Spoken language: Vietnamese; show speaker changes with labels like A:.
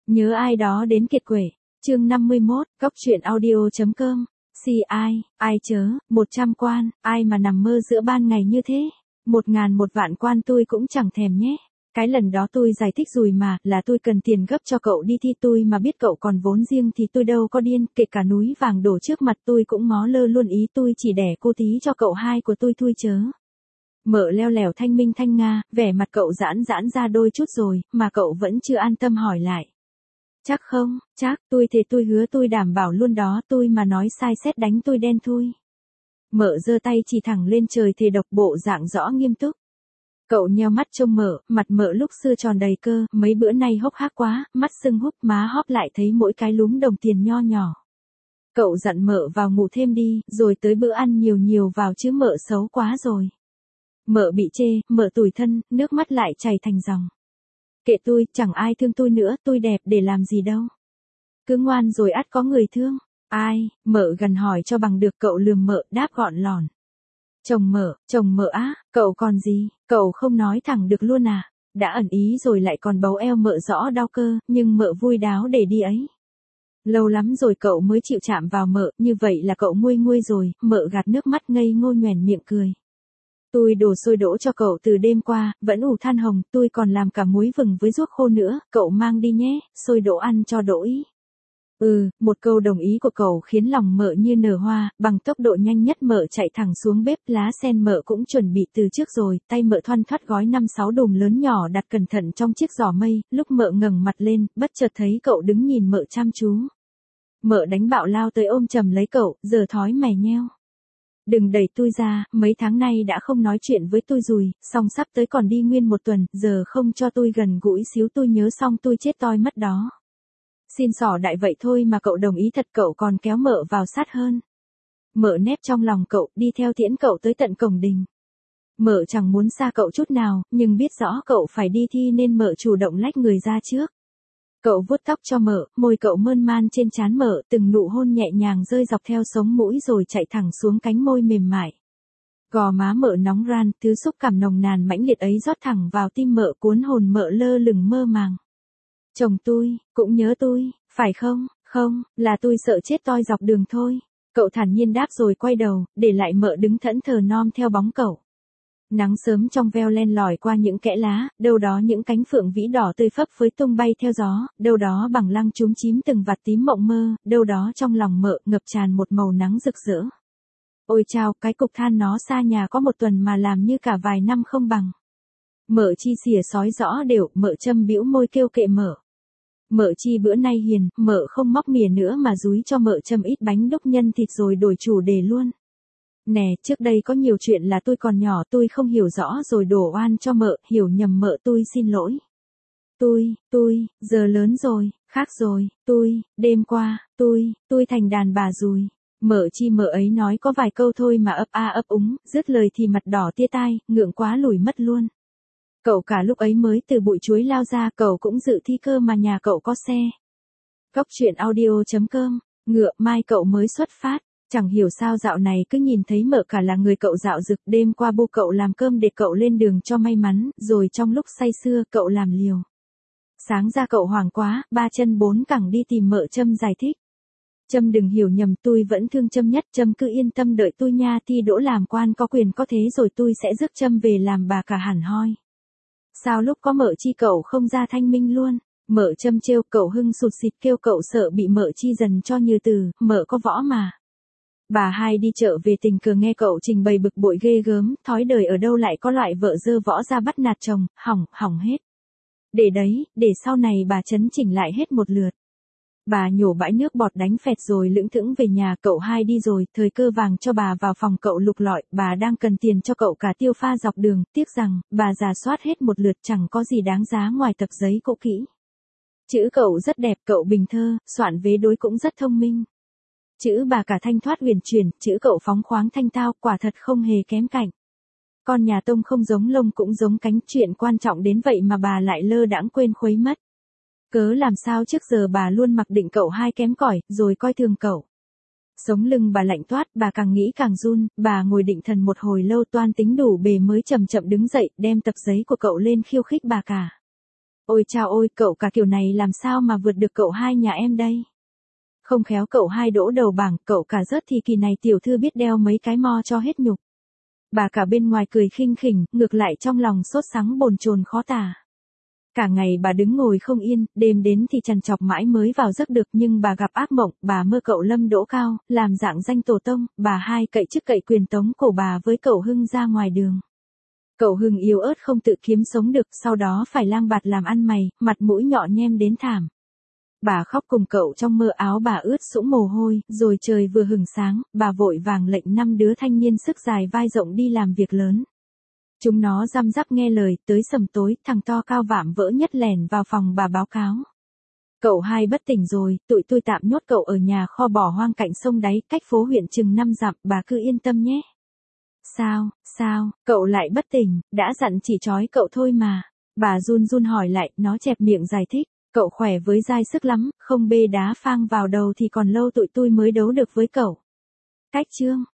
A: Nhớ ai đó đến kiệt quệ. Chương 51, Cóc truyện audio.com. Ai chớ, 100 quan, ai mà nằm mơ giữa ban ngày như thế. 1.000 vạn quan tôi cũng chẳng thèm nhé. Cái lần đó tôi giải thích rồi mà, là tôi cần tiền gấp cho cậu đi thi, tôi mà biết cậu còn vốn riêng thì tôi đâu có điên, kể cả núi vàng đổ trước mặt tôi cũng ngó lơ luôn, ý tôi chỉ đẻ cô tí cho cậu hai của tôi thôi chớ. Mợ leo lẻo thanh minh thanh nga, vẻ mặt cậu giãn ra đôi chút rồi, mà cậu vẫn chưa an tâm hỏi lại. Chắc không, chắc, tôi thề tôi hứa tôi đảm bảo luôn đó, tôi mà nói sai sét đánh tôi đen thui. Mợ giơ tay chỉ thẳng lên trời thề độc, bộ dạng rõ nghiêm túc. Cậu nheo mắt trông mợ, mặt mợ lúc xưa tròn đầy cơ, mấy bữa nay hốc hác quá, mắt sưng húp, má hóp lại thấy mỗi cái lúm đồng tiền nho nhỏ. Cậu dặn mợ vào ngủ thêm đi, rồi tới bữa ăn nhiều vào chứ mợ xấu quá rồi. Mợ bị chê, mợ tủi thân, nước mắt lại chảy thành dòng. Kệ tôi, chẳng ai thương tôi nữa, tôi đẹp để làm gì đâu. Cứ ngoan rồi ắt có người thương. Ai, mợ gần hỏi cho bằng được, cậu lườm mợ, đáp gọn lỏn. Chồng mợ á, cậu còn gì, cậu không nói thẳng được luôn à, đã ẩn ý rồi lại còn bấu eo mợ rõ đau cơ, nhưng mợ vui đáo để đi ấy. Lâu lắm rồi cậu mới chịu chạm vào mợ, như vậy là cậu nguôi rồi, mợ gạt nước mắt ngây ngô nhoẻn miệng cười. Tôi đổ xôi đỗ cho cậu từ đêm qua, vẫn ủ than hồng, tôi còn làm cả muối vừng với ruốc khô nữa, cậu mang đi nhé, xôi đỗ ăn cho đỗ ý. Một câu đồng ý của cậu khiến lòng mợ như nở hoa, bằng tốc độ nhanh nhất mợ chạy thẳng xuống bếp, lá sen mợ cũng chuẩn bị từ trước rồi, tay mợ thoăn thoắt gói 5-6 đùm lớn nhỏ đặt cẩn thận trong chiếc giỏ mây, lúc mợ ngẩng mặt lên, bất chợt thấy cậu đứng nhìn mợ chăm chú. Mợ đánh bạo lao tới ôm chầm lấy cậu, giờ thói mày nheo. Đừng đẩy tôi ra, mấy tháng nay đã không nói chuyện với tôi rồi, xong sắp tới còn đi nguyên 1 tuần, giờ không cho tôi gần gũi xíu tôi nhớ xong tôi chết toi mất đó. Xin xỏ đại vậy thôi mà cậu đồng ý thật, cậu còn kéo mợ vào sát hơn. Mợ nép trong lòng cậu, đi theo tiễn cậu tới tận cổng đình. Mợ chẳng muốn xa cậu chút nào, nhưng biết rõ cậu phải đi thi nên mợ chủ động lách người ra trước. Cậu vuốt tóc cho mợ, môi cậu mơn man trên trán mợ, từng nụ hôn nhẹ nhàng rơi dọc theo sống mũi rồi chạy thẳng xuống cánh môi mềm mại. Gò má mợ nóng ran, thứ xúc cảm nồng nàn mãnh liệt ấy rót thẳng vào tim mợ, cuốn hồn mợ lơ lửng mơ màng. Chồng tôi, cũng nhớ tôi, phải không? Không, là tôi sợ chết toi dọc đường thôi. Cậu thản nhiên đáp rồi quay đầu, để lại mợ đứng thẫn thờ nom theo bóng cậu. Nắng sớm trong veo len lỏi qua những kẽ lá, đâu đó những cánh phượng vĩ đỏ tươi phấp phới tung bay theo gió, đâu đó bằng lăng chúm chím từng vạt tím mộng mơ, đâu đó trong lòng mợ ngập tràn một màu nắng rực rỡ. Ôi chao, cái cục than nó xa nhà có 1 tuần mà làm như cả vài năm không bằng. Mợ chi xỉa sói rõ đều, mợ châm bĩu môi kêu kệ mợ. Mợ chi bữa nay hiền, mợ không móc mỉa nữa mà dúi cho mợ châm ít bánh đúc nhân thịt rồi đổi chủ đề luôn. Nè, trước đây có nhiều chuyện là tôi còn nhỏ tôi không hiểu rõ rồi đổ oan cho mợ, hiểu nhầm mợ tôi xin lỗi. Tôi, giờ lớn rồi, khác rồi, đêm qua, tôi thành đàn bà rồi. Mợ chi mợ ấy nói có vài câu thôi mà ấp a ấp úng, dứt lời thì mặt đỏ tia tai, ngượng quá lùi mất luôn. Cậu cả lúc ấy mới từ bụi chuối lao ra, cậu cũng dự thi cơ mà nhà cậu có xe. Cóc truyện audio.com, ngựa mai cậu mới xuất phát. Chẳng hiểu sao dạo này cứ nhìn thấy mợ cả là người cậu dạo dực, đêm qua bu cậu làm cơm để cậu lên đường cho may mắn, rồi trong lúc say sưa cậu làm liều. Sáng ra cậu hoảng quá, 3 chân 4 cẳng đi tìm mợ Trâm giải thích. Trâm đừng hiểu nhầm, tôi vẫn thương Trâm nhất, Trâm cứ yên tâm đợi tôi nha, thi đỗ làm quan có quyền có thế rồi tôi sẽ rước Trâm về làm bà cả hẳn hoi. Sao lúc có mợ chi cậu không ra thanh minh luôn? Mợ Trâm trêu cậu hưng sụt xịt kêu cậu sợ bị mợ chi dần cho như từ, mợ có võ mà. Bà hai đi chợ về tình cờ nghe cậu trình bày bực bội ghê gớm, thói đời ở đâu lại có loại vợ dơ võ ra bắt nạt chồng, hỏng hết. Để đấy, để sau này bà chấn chỉnh lại hết một lượt. Bà nhổ bãi nước bọt đánh phẹt rồi lững thững về nhà, cậu hai đi rồi, thời cơ vàng cho bà vào phòng cậu lục lọi, bà đang cần tiền cho cậu cả tiêu pha dọc đường, tiếc rằng, bà rà soát hết một lượt chẳng có gì đáng giá ngoài tập giấy cũ kỹ. Chữ cậu rất đẹp, cậu bình thơ, soạn vế đối cũng rất thông minh. Chữ bà cả thanh thoát huyền chuyển, chữ cậu phóng khoáng thanh tao, quả thật không hề kém cạnh. Con nhà tông không giống lông cũng giống cánh, chuyện quan trọng đến vậy mà bà lại lơ đãng quên khuấy mất. Cớ làm sao trước giờ bà luôn mặc định cậu hai kém cỏi, rồi coi thường cậu. Sống lưng bà lạnh toát, bà càng nghĩ càng run, bà ngồi định thần một hồi lâu toan tính đủ bề mới chậm chậm đứng dậy, đem tập giấy của cậu lên khiêu khích bà cả. Ôi chao ôi, cậu cả kiểu này làm sao mà vượt được cậu hai nhà em đây? Không khéo cậu hai đỗ đầu bảng, cậu cả rớt thì kỳ này tiểu thư biết đeo mấy cái mo cho hết nhục. Bà cả bên ngoài cười khinh khỉnh, ngược lại trong lòng sốt sắng bồn chồn khó tả. Cả ngày bà đứng ngồi không yên, đêm đến thì trằn trọc mãi mới vào giấc được, nhưng bà gặp ác mộng, bà mơ cậu Lâm đỗ cao, làm dạng danh tổ tông, bà hai cậy chức cậy quyền tống cổ bà với cậu Hưng ra ngoài đường. Cậu Hưng yếu ớt không tự kiếm sống được, sau đó phải lang bạt làm ăn mày, mặt mũi nhọ nhem đến thảm. Bà khóc cùng cậu trong mơ, áo bà ướt sũng mồ hôi, rồi trời vừa hửng sáng, bà vội vàng lệnh 5 đứa thanh niên sức dài vai rộng đi làm việc lớn. Chúng nó răm rắp nghe lời, tới sầm tối, thằng to cao vạm vỡ nhất lẻn vào phòng bà báo cáo. Cậu hai bất tỉnh rồi, tụi tôi tạm nhốt cậu ở nhà kho bỏ hoang cạnh sông đáy, cách phố huyện chừng 5 dặm, bà cứ yên tâm nhé. Sao, cậu lại bất tỉnh, đã dặn chỉ trói cậu thôi mà. Bà run run hỏi lại, nó chẹp miệng giải thích, cậu khỏe với dai sức lắm, không bê đá phang vào đầu thì còn lâu tụi tôi mới đấu được với cậu. Cách chương